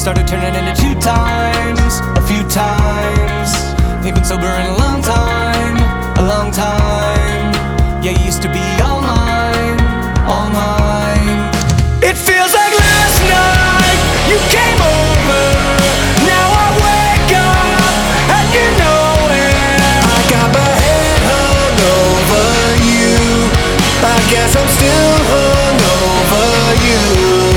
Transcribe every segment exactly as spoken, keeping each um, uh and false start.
started turning into two times, a few times. You've been sober in a long time, a long time. Yeah, you used to be all mine, all mine. It feels like last night you came over. Now I wake up and you know it. I got my head hung over you. I guess I'm still hung over you.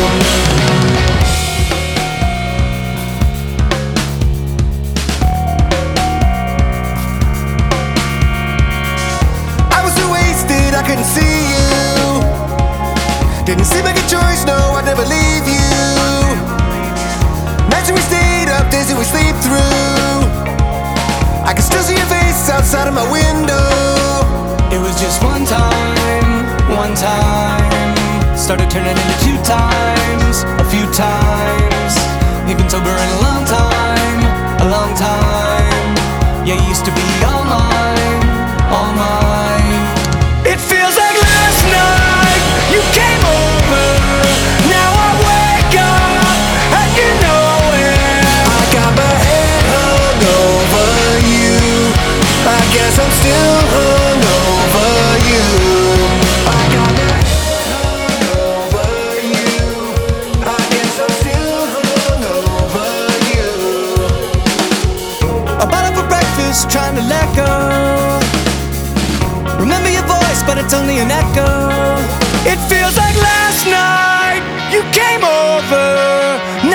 I couldn't see you. Didn't seem like a choice, no, I'd never leave you. Nights we stayed up, days that we sleep through. I can still see your face outside of my window. It was just one time, one time. Started turning into two times, a few times. You've been sober in a long time, a long time. Yeah, you used to be all mine, all mine. It feels like last night you came over. Now I wake up and you know it. I got my head hung over you. I guess I'm still hung over you. I got my head hung over you. I guess I'm still hung over you. I bought up for breakfast, trying to let go. Remember your voice, but it's only an echo. It feels like last night you came over.